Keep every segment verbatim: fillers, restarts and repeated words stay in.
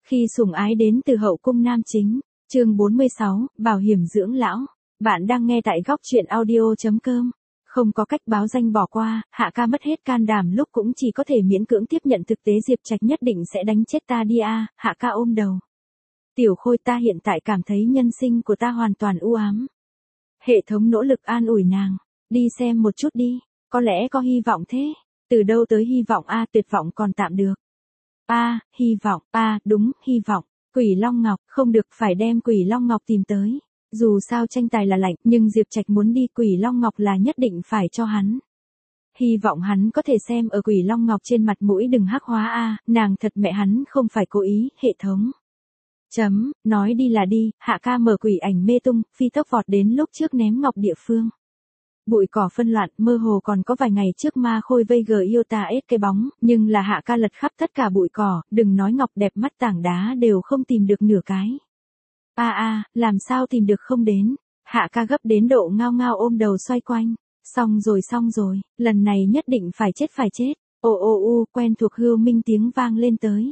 Khi sủng ái đến từ hậu cung nam chính, chương bốn mươi sáu, bảo hiểm dưỡng lão. Bạn đang nghe tại góc truyện audio chấm com. Không có cách báo danh bỏ qua, Hạ ca mất hết can đảm lúc cũng chỉ có thể miễn cưỡng tiếp nhận thực tế Diệp Trạch nhất định sẽ đánh chết ta đi a. Hạ ca ôm đầu. Tiểu Khôi, ta hiện tại cảm thấy nhân sinh của ta hoàn toàn u ám. Hệ thống nỗ lực an ủi nàng. Đi xem một chút đi, có lẽ có hy vọng thế. Từ đâu tới hy vọng a? Tuyệt vọng còn tạm được. A, hy vọng, a, đúng, hy vọng. Quỷ Long Ngọc, không được, phải đem Quỷ Long Ngọc tìm tới. Dù sao tranh tài là lạnh, nhưng Diệp Trạch muốn đi, Quỷ Long Ngọc là nhất định phải cho hắn. Hy vọng hắn có thể xem ở Quỷ Long Ngọc trên mặt mũi đừng hắc hóa a, nàng thật mẹ hắn không phải cố ý. Hệ thống. Chấm, nói đi là đi. Hạ ca mở quỷ ảnh mê tung, phi tốc vọt đến lúc trước ném ngọc địa phương. Bụi cỏ phân loạn, mơ hồ còn có vài ngày trước ma khôi vây gờ yêu ta ết cái bóng, nhưng là Hạ ca lật khắp tất cả bụi cỏ, đừng nói ngọc đẹp mắt tảng đá đều không tìm được nửa cái. A a, làm sao tìm được không đến. Hạ ca gấp đến độ ngao ngao ôm đầu xoay quanh. Xong rồi xong rồi, lần này nhất định phải chết phải chết. Ô ô u, quen thuộc hưu minh tiếng vang lên tới.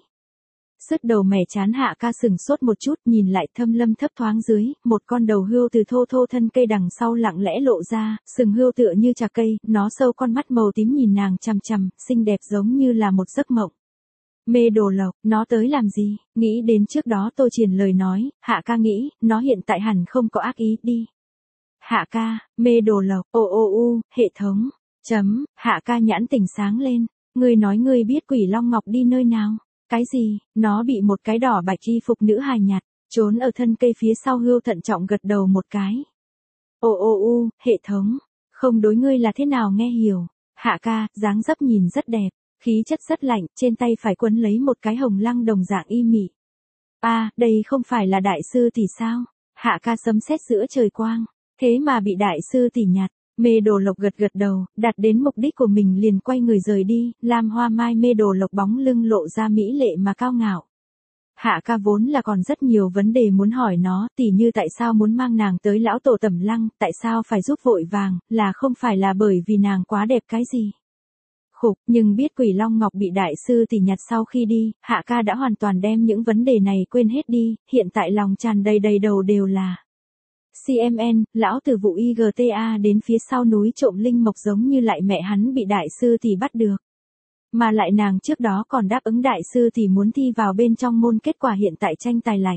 Sứt đầu mẻ chán, Hạ ca sừng sốt một chút, nhìn lại thâm lâm thấp thoáng dưới, một con đầu hươu từ thô thô thân cây đằng sau lặng lẽ lộ ra, sừng hươu tựa như trà cây, nó sâu con mắt màu tím nhìn nàng chằm chằm, xinh đẹp giống như là một giấc mộng. Mê Đồ Lộc, nó tới làm gì? Nghĩ đến trước đó Tô Triền lời nói, Hạ ca nghĩ, nó hiện tại hẳn không có ác ý đi. Hạ ca, Mê Đồ Lộc, ô ô u, hệ thống, chấm, Hạ ca nhãn tỉnh sáng lên, ngươi nói ngươi biết Quỷ Long Ngọc đi nơi nào? Cái gì? Nó bị một cái đỏ bạch y phục nữ hài nhặt, trốn ở thân cây phía sau. Hươu thận trọng gật đầu một cái. Ô ô u, hệ thống, không đối, ngươi là thế nào nghe hiểu? Hạ ca, dáng dấp nhìn rất đẹp, khí chất rất lạnh, trên tay phải quấn lấy một cái hồng lăng đồng dạng y mị. A, à, đây không phải là đại sư tỷ sao? Hạ ca sấm sét giữa trời quang, thế mà bị đại sư tỷ nhặt. Mê Đồ Lộc gật gật đầu, đạt đến mục đích của mình liền quay người rời đi, Lam Hoa Mai Mê Đồ Lộc bóng lưng lộ ra mỹ lệ mà cao ngạo. Hạ ca vốn là còn rất nhiều vấn đề muốn hỏi nó, tỉ như tại sao muốn mang nàng tới lão tổ Tẩm Lăng, tại sao phải giúp vội vàng, là không phải là bởi vì nàng quá đẹp cái gì. Khục, nhưng biết Quỷ Long Ngọc bị đại sư tỷ nhặt sau khi đi, Hạ ca đã hoàn toàn đem những vấn đề này quên hết đi, hiện tại lòng tràn đầy đầy đầu đều là xê em en, lão tử vụ i giê tê a đến phía sau núi trộm linh mộc giống như lại mẹ hắn bị đại sư tỷ bắt được. Mà lại nàng trước đó còn đáp ứng đại sư tỷ muốn thi vào bên trong môn, kết quả hiện tại tranh tài lạnh.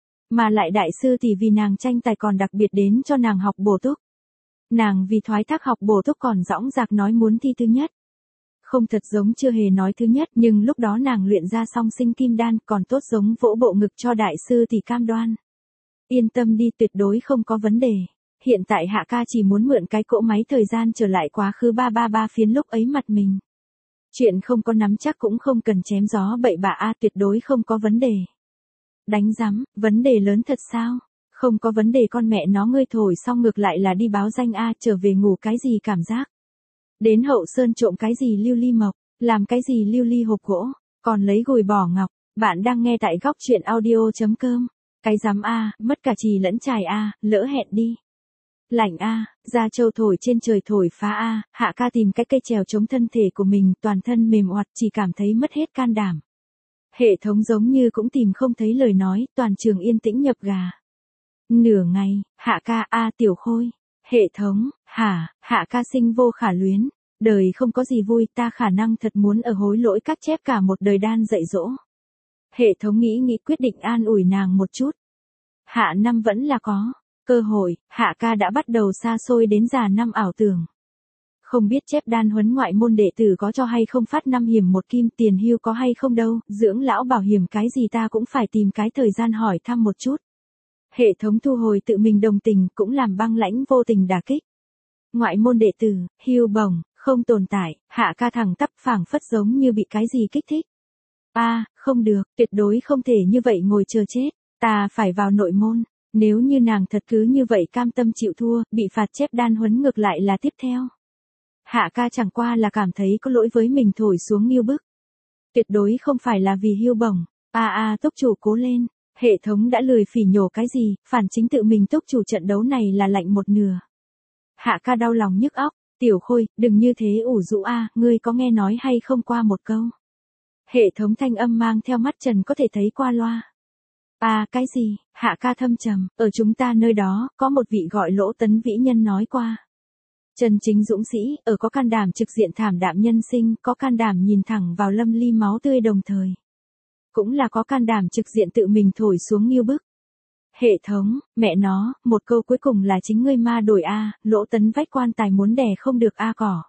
Mà lại đại sư tỷ vì nàng tranh tài còn đặc biệt đến cho nàng học bổ túc. Nàng vì thoái thác học bổ túc còn dõng dạc nói muốn thi thứ nhất. Không thật giống chưa hề nói thứ nhất, nhưng lúc đó nàng luyện ra song sinh kim đan còn tốt giống vỗ bộ ngực cho đại sư tỷ cam đoan. Yên tâm đi, tuyệt đối không có vấn đề. Hiện tại Hạ ca chỉ muốn mượn cái cỗ máy thời gian trở lại quá khứ ba ba ba phiến lúc ấy mặt mình. Chuyện không có nắm chắc cũng không cần chém gió bậy bạ a, tuyệt đối không có vấn đề. Đánh rắm, vấn đề lớn thật sao? Không có vấn đề con mẹ nó, ngươi thổi xong ngược lại là đi báo danh a, trở về ngủ cái gì cảm giác? Đến Hậu Sơn trộm cái gì lưu ly mộc, làm cái gì lưu ly hộp gỗ, còn lấy gùi bỏ ngọc. Bạn đang nghe tại góc truyện audio chấm com. Cái dám a, mất cả chì lẫn chài a, lỡ hẹn đi. Lạnh a, da trâu thổi trên trời thổi phá a, Hạ ca tìm cái cây trèo chống thân thể của mình, toàn thân mềm oặt, chỉ cảm thấy mất hết can đảm. Hệ thống giống như cũng tìm không thấy lời nói, toàn trường yên tĩnh nhập gà. Nửa ngày, Hạ ca, a Tiểu Khôi. Hệ thống, hả? Hạ ca sinh vô khả luyến. Đời không có gì vui, ta khả năng thật muốn ở hối lỗi các chép cả một đời đan dạy dỗ. Hệ thống nghĩ nghĩ quyết định an ủi nàng một chút. Hạ năm vẫn là có cơ hội. Hạ ca đã bắt đầu xa xôi đến già năm ảo tưởng. Không biết chép đan huấn ngoại môn đệ tử có cho hay không, phát năm hiểm một kim, tiền hưu có hay không đâu, dưỡng lão bảo hiểm cái gì ta cũng phải tìm cái thời gian hỏi thăm một chút. Hệ thống thu hồi tự mình đồng tình, cũng làm băng lãnh vô tình đả kích. Ngoại môn đệ tử, hưu bổng, không tồn tại. Hạ ca thẳng tắp phảng phất giống như bị cái gì kích thích. A, à, không được, tuyệt đối không thể như vậy ngồi chờ chết, ta phải vào nội môn. Nếu như nàng thật cứ như vậy cam tâm chịu thua, bị phạt chép đan huấn ngược lại là tiếp theo. Hạ ca chẳng qua là cảm thấy có lỗi với mình thổi xuống nghiêu bức. Tuyệt đối không phải là vì hưu bổng. A à, a à, túc chủ cố lên, hệ thống đã lười phỉ nhổ cái gì, phản chính tự mình túc chủ trận đấu này là lạnh một nửa. Hạ ca đau lòng nhức óc, Tiểu Khôi, đừng như thế ủ rũ a, ngươi có nghe nói hay không qua một câu. Hệ thống thanh âm mang theo mắt Trần có thể thấy qua loa. À cái gì, Hạ ca thâm trầm, ở chúng ta nơi đó, có một vị gọi Lỗ Tấn Vĩ nhân nói qua. Chân chính dũng sĩ, ở có can đảm trực diện thảm đạm nhân sinh, có can đảm nhìn thẳng vào lâm ly máu tươi đồng thời. Cũng là có can đảm trực diện tự mình thổi xuống nghiêu bức. Hệ thống, mẹ nó, một câu cuối cùng là chính ngươi ma đổi A, Lỗ Tấn vách quan tài muốn đè không được A cỏ.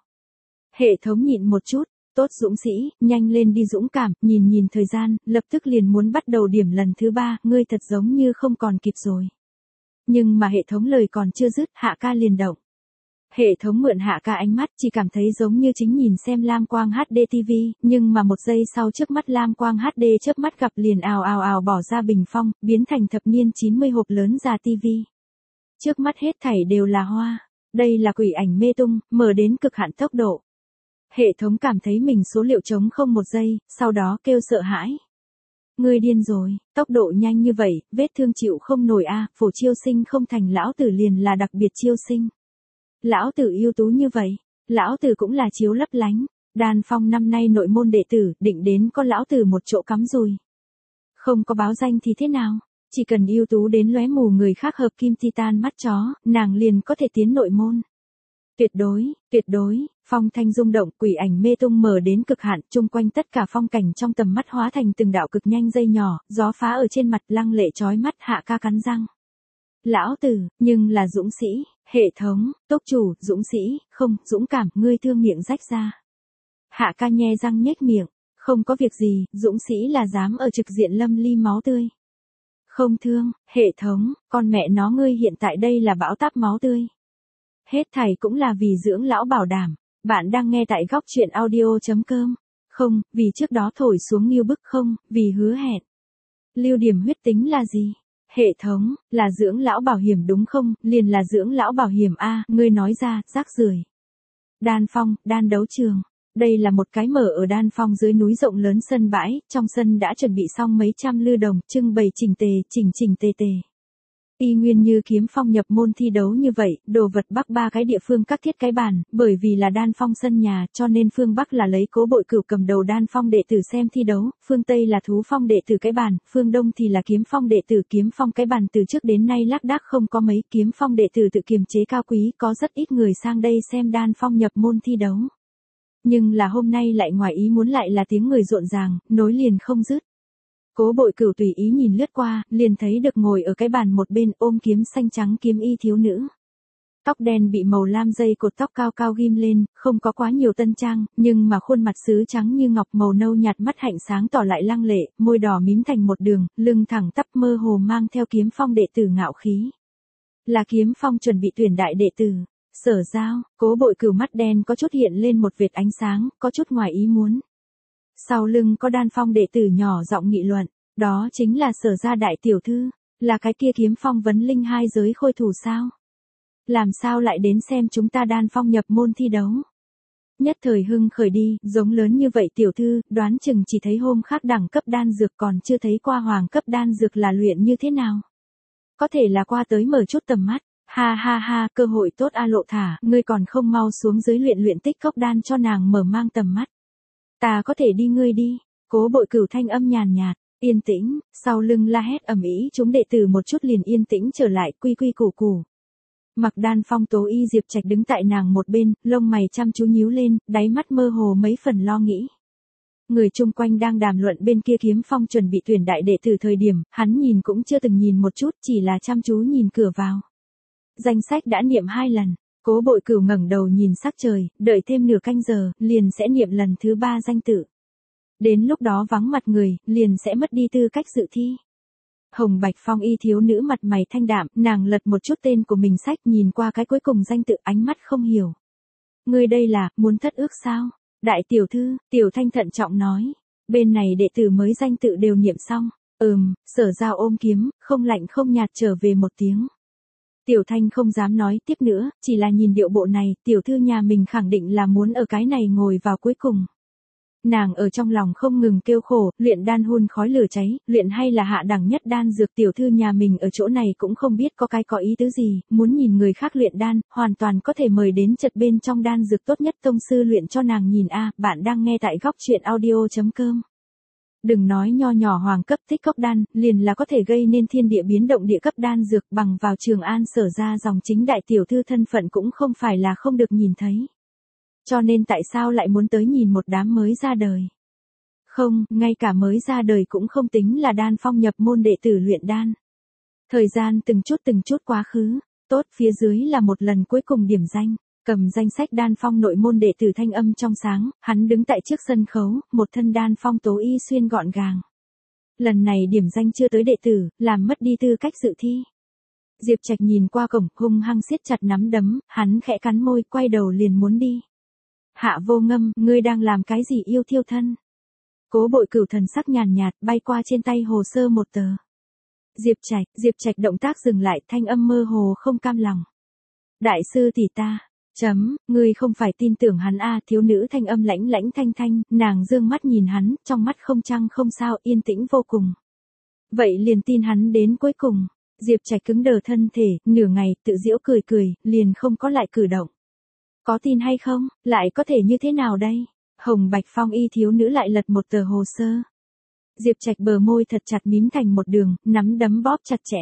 Hệ thống nhịn một chút, tốt dũng sĩ, nhanh lên đi dũng cảm, nhìn nhìn thời gian, lập tức liền muốn bắt đầu điểm lần thứ ba, ngươi thật giống như không còn kịp rồi. Nhưng mà hệ thống lời còn chưa dứt, Hạ ca liền động. Hệ thống mượn Hạ ca ánh mắt, chỉ cảm thấy giống như chính nhìn xem lam quang hát đê ti vi, nhưng mà một giây sau trước mắt lam quang hát đê chớp mắt gặp liền ào ào ào bỏ ra bình phong, biến thành thập niên chín mươi hộp lớn già ti vi. Trước mắt hết thảy đều là hoa, đây là quỷ ảnh mê tung, mở đến cực hạn tốc độ. Hệ thống cảm thấy mình số liệu trống không một giây, sau đó kêu sợ hãi. Ngươi điên rồi, tốc độ nhanh như vậy, vết thương chịu không nổi a, phổ chiêu sinh không thành lão tử liền là đặc biệt chiêu sinh. Lão tử ưu tú như vậy, lão tử cũng là chiếu lấp lánh, Đan Phong năm nay nội môn đệ tử, định đến có lão tử một chỗ cắm rùi. Không có báo danh thì thế nào, chỉ cần ưu tú đến lóe mù người khác hợp kim titan mắt chó, nàng liền có thể tiến nội môn. Tuyệt đối, tuyệt đối, phong thanh rung động, quỷ ảnh mê tung mở đến cực hạn, chung quanh tất cả phong cảnh trong tầm mắt hóa thành từng đạo cực nhanh dây nhỏ, gió phá ở trên mặt lăng lệ chói mắt. Hạ ca cắn răng. Lão tử, nhưng là dũng sĩ, hệ thống, tốc chủ, dũng sĩ, không, dũng cảm, ngươi thương miệng rách ra. Hạ ca nhe răng nhếch miệng, không có việc gì, dũng sĩ là dám ở trực diện lâm ly máu tươi. Không thương, hệ thống, con mẹ nó ngươi hiện tại đây là bão táp máu tươi. Hết thảy cũng là vì dưỡng lão bảo đảm, bạn đang nghe tại góc truyện audio.com. Không, vì trước đó thổi xuống nghiêu bức không, vì hứa hẹn. Lưu điểm huyết tính là gì? Hệ thống, là dưỡng lão bảo hiểm đúng không, liền là dưỡng lão bảo hiểm A, ngươi nói ra, rác rưởi. Đan Phong, đan đấu trường. Đây là một cái mở ở Đan Phong dưới núi rộng lớn sân bãi, trong sân đã chuẩn bị xong mấy trăm lư đồng, trưng bày chỉnh tề, chỉnh chỉnh tề tề. Y nguyên như kiếm phong nhập môn thi đấu như vậy, đồ vật Bắc ba cái địa phương các thiết cái bàn, bởi vì là Đan Phong sân nhà, cho nên phương Bắc là lấy Cố Bội Cửu cầm đầu Đan Phong đệ tử xem thi đấu, phương Tây là Thú Phong đệ tử cái bàn, phương Đông thì là Kiếm Phong đệ tử Kiếm Phong cái bàn. Từ trước đến nay lác đác không có mấy Kiếm Phong đệ tử tự kiềm chế cao quý, có rất ít người sang đây xem Đan Phong nhập môn thi đấu. Nhưng là hôm nay lại ngoài ý muốn lại là tiếng người rộn ràng, nối liền không dứt. Cố Bội Cửu tùy ý nhìn lướt qua, liền thấy được ngồi ở cái bàn một bên ôm kiếm xanh trắng kiếm y thiếu nữ. Tóc đen bị màu lam dây cột tóc cao cao ghim lên, không có quá nhiều tân trang, nhưng mà khuôn mặt sứ trắng như ngọc, màu nâu nhạt, mắt hạnh sáng tỏ lại lăng lệ, môi đỏ mím thành một đường, lưng thẳng tắp, mơ hồ mang theo Kiếm Phong đệ tử ngạo khí. Là Kiếm Phong chuẩn bị tuyển đại đệ tử. Sở Giao, Cố Bội Cửu mắt đen có chút hiện lên một vệt ánh sáng, có chút ngoài ý muốn. Sau lưng có Đan Phong đệ tử nhỏ giọng nghị luận, đó chính là Sở gia đại tiểu thư, là cái kia Kiếm Phong vấn linh hai giới khôi thủ sao? Làm sao lại đến xem chúng ta Đan Phong nhập môn thi đấu? Nhất thời hưng khởi đi, giống lớn như vậy tiểu thư, đoán chừng chỉ thấy hôm khác đẳng cấp đan dược còn chưa thấy qua hoàng cấp đan dược là luyện như thế nào. Có thể là qua tới mở chút tầm mắt. Ha ha ha, cơ hội tốt a Lộ thả, ngươi còn không mau xuống dưới luyện luyện tích cốc đan cho nàng mở mang tầm mắt. Ta có thể đi ngươi đi. Cố Bội Cửu thanh âm nhàn nhạt, yên tĩnh, sau lưng la hét ầm ĩ, chúng đệ tử một chút liền yên tĩnh trở lại, quy quy củ củ. Mặc Đan Phong Tố Y Diệp Trạch đứng tại nàng một bên, lông mày chăm chú nhíu lên, đáy mắt mơ hồ mấy phần lo nghĩ. Người chung quanh đang đàm luận bên kia Kiếm Phong chuẩn bị tuyển đại đệ tử thời điểm, hắn nhìn cũng chưa từng nhìn một chút, chỉ là chăm chú nhìn cửa vào. Danh sách đã niệm hai lần, Cố Bội Cửu ngẩng đầu nhìn sắc trời, đợi thêm nửa canh giờ, liền sẽ niệm lần thứ ba danh tự. Đến lúc đó vắng mặt người, liền sẽ mất đi tư cách dự thi. Hồng Bạch Phong y thiếu nữ mặt mày thanh đạm, nàng lật một chút tên của mình sách, nhìn qua cái cuối cùng danh tự, ánh mắt không hiểu. Ngươi đây là, muốn thất ước sao? Đại tiểu thư, Tiểu Thanh thận trọng nói. Bên này đệ tử mới danh tự đều niệm xong. Ừm, Sở Giao ôm kiếm, không lạnh không nhạt trở về một tiếng. Tiểu Thanh không dám nói tiếp nữa, chỉ là nhìn điệu bộ này, tiểu thư nhà mình khẳng định là muốn ở cái này ngồi vào cuối cùng. Nàng ở trong lòng không ngừng kêu khổ, luyện đan hun khói lửa cháy, luyện hay là hạ đẳng nhất đan dược, tiểu thư nhà mình ở chỗ này cũng không biết có cái có ý tứ gì, muốn nhìn người khác luyện đan, hoàn toàn có thể mời đến chật bên trong đan dược tốt nhất tông sư luyện cho nàng nhìn a. Bạn đang nghe tại góc truyện audio chấm com. Đừng nói nho nhỏ hoàng cấp tích cốc đan, liền là có thể gây nên thiên địa biến động địa cấp đan dược, bằng vào Trường An Sở ra dòng chính đại tiểu thư thân phận cũng không phải là không được nhìn thấy. Cho nên tại sao lại muốn tới nhìn một đám mới ra đời? Không, ngay cả mới ra đời cũng không tính là đan phong nhập môn đệ tử luyện đan. Thời gian từng chút từng chút quá khứ, tốt, phía dưới là một lần cuối cùng điểm danh. Cầm danh sách đan phong nội môn đệ tử thanh âm trong sáng, hắn đứng tại trước sân khấu, một thân đan phong tố y xuyên gọn gàng. Lần này điểm danh chưa tới đệ tử, làm mất đi tư cách dự thi. Diệp Trạch nhìn qua cổng, hung hăng siết chặt nắm đấm, hắn khẽ cắn môi, quay đầu liền muốn đi. Hạ Vô Ngâm, ngươi đang làm cái gì yêu thiêu thân? Cố Bội Cửu thần sắc nhàn nhạt, bay qua trên tay hồ sơ một tờ. Diệp Trạch, Diệp Trạch động tác dừng lại, thanh âm mơ hồ không cam lòng. Đại sư tỷ ta. Chấm, ngươi không phải tin tưởng hắn a? À, thiếu nữ thanh âm lãnh lãnh thanh thanh, nàng dương mắt nhìn hắn, trong mắt không trăng không sao, yên tĩnh vô cùng. Vậy liền tin hắn đến cuối cùng. Diệp Trạch cứng đờ thân thể, nửa ngày, tự giễu cười cười, liền không có lại cử động. Có tin hay không, lại có thể như thế nào đây? Hồng Bạch Phong y thiếu nữ lại lật một tờ hồ sơ. Diệp Trạch bờ môi thật chặt mím thành một đường, nắm đấm bóp chặt chẽ.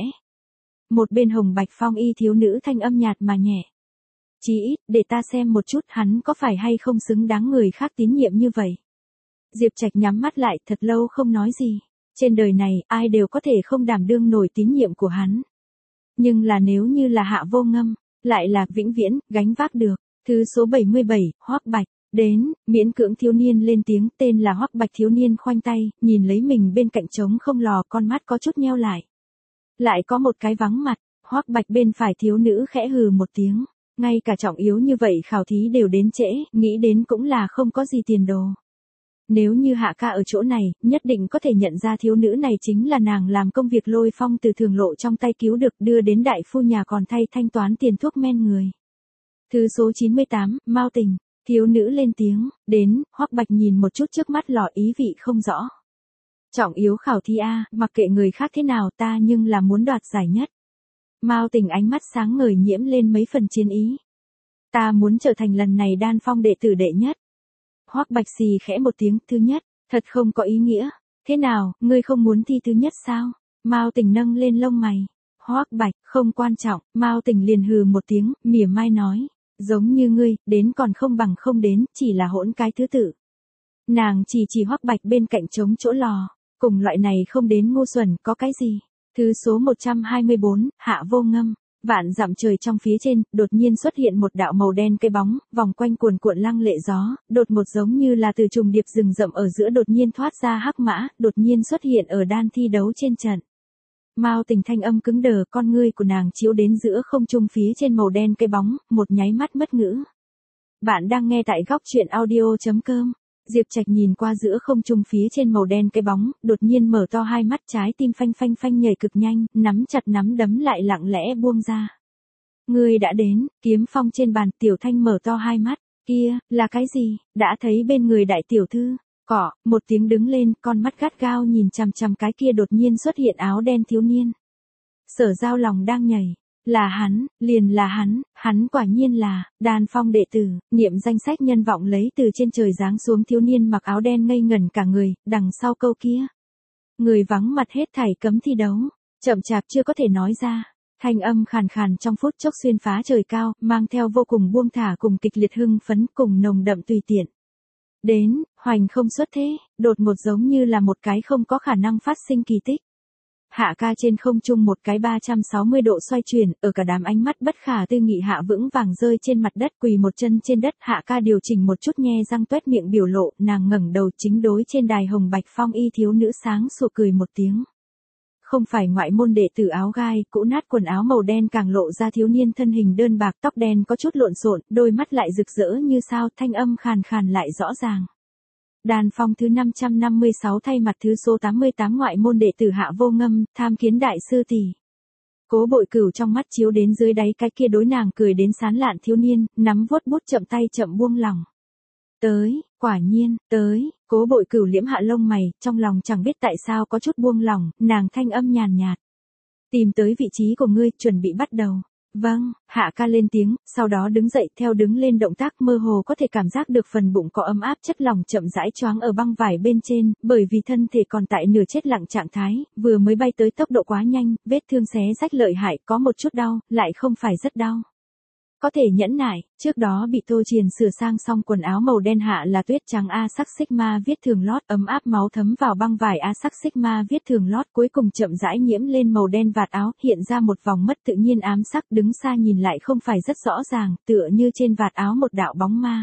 Một bên Hồng Bạch Phong y thiếu nữ thanh âm nhạt mà nhẹ. Chí ít, để ta xem một chút hắn có phải hay không xứng đáng người khác tín nhiệm như vậy. Diệp Trạch nhắm mắt lại, thật lâu không nói gì. Trên đời này, ai đều có thể không đảm đương nổi tín nhiệm của hắn. Nhưng là nếu như là Hạ Vô Ngâm, lại là vĩnh viễn, gánh vác được. Thứ số bảy mươi bảy, Hoắc Bạch. Đến, miễn cưỡng thiếu niên lên tiếng, tên là Hoắc Bạch thiếu niên khoanh tay, nhìn lấy mình bên cạnh trống không lò, con mắt có chút nheo lại. Lại có một cái vắng mặt, Hoắc Bạch bên phải thiếu nữ khẽ hừ một tiếng. Ngay cả trọng yếu như vậy khảo thí đều đến trễ, nghĩ đến cũng là không có gì tiền đồ. Nếu như Hạ ca ở chỗ này, nhất định có thể nhận ra thiếu nữ này chính là nàng làm công việc Lôi Phong từ Thường Lộ trong tay cứu được, đưa đến đại phu nhà còn thay thanh toán tiền thuốc men người. Thứ số chín mươi tám, Mao Tình. Thiếu nữ lên tiếng, đến, Hoắc Bạch nhìn một chút trước mắt lò, ý vị không rõ. Trọng yếu khảo thí a, mặc kệ người khác thế nào, ta nhưng là muốn đoạt giải nhất. Mao Tình ánh mắt sáng ngời nhiễm lên mấy phần chiến ý. Ta muốn trở thành lần này đan phong đệ tử đệ nhất. Hoắc Bạch xì khẽ một tiếng, thứ nhất, thật không có ý nghĩa. Thế nào, ngươi không muốn thi thứ nhất sao? Mao Tình nâng lên lông mày. Hoắc Bạch, không quan trọng, Mao Tình liền hừ một tiếng, mỉa mai nói. Giống như ngươi, đến còn không bằng không đến, chỉ là hỗn cái thứ tự. Nàng chỉ chỉ Hoắc Bạch bên cạnh trống chỗ lò. Cùng loại này không đến ngu xuẩn, có cái gì? Thứ số một trăm hai mươi bốn, Hạ Vô Ngâm. Vạn dặm trời trong phía trên, đột nhiên xuất hiện một đạo màu đen cây bóng, vòng quanh cuồn cuộn lăng lệ gió, đột một giống như là từ trùng điệp rừng rậm ở giữa đột nhiên thoát ra hắc mã, đột nhiên xuất hiện ở đan thi đấu trên trận. Mao Tình thanh âm cứng đờ, con ngươi của nàng chiếu đến giữa không trung phía trên màu đen cây bóng, một nháy mắt mất ngữ. Bạn đang nghe tại góc truyện audio chấm com. Diệp Trạch nhìn qua giữa không trung phía trên màu đen cái bóng, đột nhiên mở to hai mắt, trái tim phanh phanh phanh nhảy cực nhanh, nắm chặt nắm đấm lại lặng lẽ buông ra. Ngươi đã đến, kiếm phong trên bàn, Tiểu Thanh mở to hai mắt, kia, là cái gì, đã thấy bên người đại tiểu thư, cỏ, một tiếng đứng lên, con mắt gắt gao nhìn chằm chằm cái kia đột nhiên xuất hiện áo đen thiếu niên. Sở Giao lòng đang nhảy. Là hắn, liền là hắn, hắn quả nhiên là, đan phong đệ tử, niệm danh sách nhân vọng lấy từ trên trời giáng xuống thiếu niên mặc áo đen ngây ngẩn cả người, đằng sau câu kia. Người vắng mặt hết thảy cấm thi đấu, chậm chạp chưa có thể nói ra, thanh âm khàn khàn trong phút chốc xuyên phá trời cao, mang theo vô cùng buông thả cùng kịch liệt hưng phấn cùng nồng đậm tùy tiện. Đến, hoành không xuất thế, đột một giống như là một cái không có khả năng phát sinh kỳ tích. Hạ ca trên không trung một cái ba trăm sáu mươi độ xoay chuyển, ở cả đám ánh mắt bất khả tư nghị hạ vững vàng rơi trên mặt đất, quỳ một chân trên đất. Hạ ca điều chỉnh một chút nhe răng toét miệng biểu lộ, nàng ngẩng đầu chính đối trên đài Hồng Bạch Phong y thiếu nữ sáng sủa cười một tiếng. Không phải ngoại môn đệ tử áo gai, cũ nát quần áo màu đen càng lộ ra thiếu niên thân hình đơn bạc, tóc đen có chút lộn xộn, đôi mắt lại rực rỡ như sao, thanh âm khàn khàn lại rõ ràng. Đan phong thứ năm trăm năm mươi sáu thay mặt thứ số tám mươi tám ngoại môn đệ tử Hạ Vô Ngâm, tham kiến đại sư tỷ. Cố Bội Cửu trong mắt chiếu đến dưới đáy cái kia đối nàng cười đến sán lạn thiếu niên, nắm vuốt bút chậm tay chậm buông lòng. Tới, quả nhiên, tới, Cố Bội Cửu liễm hạ lông mày, trong lòng chẳng biết tại sao có chút buông lòng, nàng thanh âm nhàn nhạt. Tìm tới vị trí của ngươi, chuẩn bị bắt đầu. Vâng, Hạ ca lên tiếng, sau đó đứng dậy theo đứng lên động tác mơ hồ có thể cảm giác được phần bụng có ấm áp chất lỏng chậm rãi choáng ở băng vải bên trên, bởi vì thân thể còn tại nửa chết lặng trạng thái, vừa mới bay tới tốc độ quá nhanh, vết thương xé rách lợi hại, có một chút đau, lại không phải rất đau. Có thể nhẫn nại, trước đó bị Tô Triền sửa sang xong quần áo màu đen hạ là tuyết trắng A sắc sigma viết thường lót ấm áp máu thấm vào băng vải A sắc sigma viết thường lót cuối cùng chậm rãi nhiễm lên màu đen vạt áo hiện ra một vòng mất tự nhiên ám sắc đứng xa nhìn lại không phải rất rõ ràng tựa như trên vạt áo một đạo bóng ma.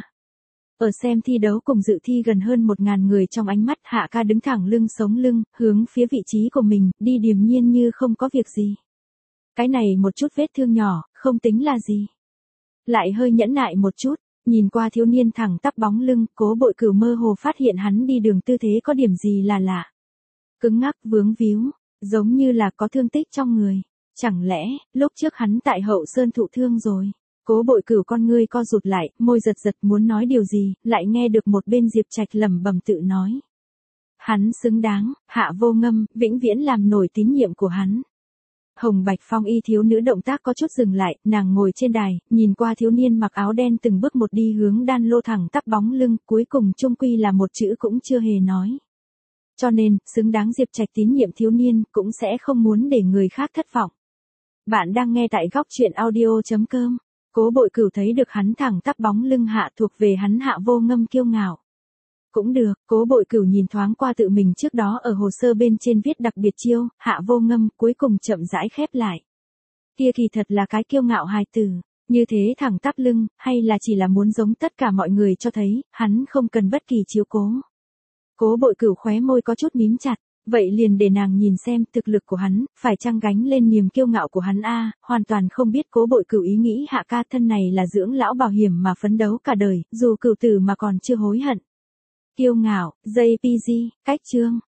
Ở xem thi đấu cùng dự thi gần hơn một ngàn người trong ánh mắt Hạ ca đứng thẳng lưng sống lưng, hướng phía vị trí của mình, đi điềm nhiên như không có việc gì. Cái này một chút vết thương nhỏ, không tính là gì. Lại hơi nhẫn nại một chút, nhìn qua thiếu niên thẳng tắp bóng lưng, Cố Bội Cửu mơ hồ phát hiện hắn đi đường tư thế có điểm gì là lạ. Cứng ngắc vướng víu, giống như là có thương tích trong người. Chẳng lẽ, lúc trước hắn tại Hậu Sơn thụ thương rồi? Cố Bội Cửu con ngươi co rụt lại, môi giật giật muốn nói điều gì, lại nghe được một bên Diệp Trạch lẩm bẩm tự nói. Hắn xứng đáng, Hạ Vô Ngâm, vĩnh viễn làm nổi tín nhiệm của hắn. Hồng Bạch Phong y thiếu nữ động tác có chút dừng lại, nàng ngồi trên đài, nhìn qua thiếu niên mặc áo đen từng bước một đi hướng đan lô thẳng tắp bóng lưng, cuối cùng chung quy là một chữ cũng chưa hề nói. Cho nên, xứng đáng Diệp Trạch tín nhiệm thiếu niên, cũng sẽ không muốn để người khác thất vọng. Bạn đang nghe tại góc truyện audio chấm com. Cố Bội Cửu thấy được hắn thẳng tắp bóng lưng hạ thuộc về hắn Hạ Vô Ngâm kiêu ngạo. Cũng được, Cố Bội Cửu nhìn thoáng qua tự mình trước đó ở hồ sơ bên trên viết đặc biệt chiêu, Hạ Vô Ngâm, cuối cùng chậm rãi khép lại. Kia kỳ thật là cái kiêu ngạo hài tử, như thế thẳng tắp lưng, hay là chỉ là muốn giống tất cả mọi người cho thấy, hắn không cần bất kỳ chiếu cố. Cố Bội Cửu khóe môi có chút mím chặt, vậy liền để nàng nhìn xem thực lực của hắn, phải chăng gánh lên niềm kiêu ngạo của hắn a, hoàn toàn không biết Cố Bội Cửu ý nghĩ Hạ ca thân này là dưỡng lão bảo hiểm mà phấn đấu cả đời, dù cửu tử mà còn chưa hối hận. Kiêu ngạo, gi pi gi, cách chương.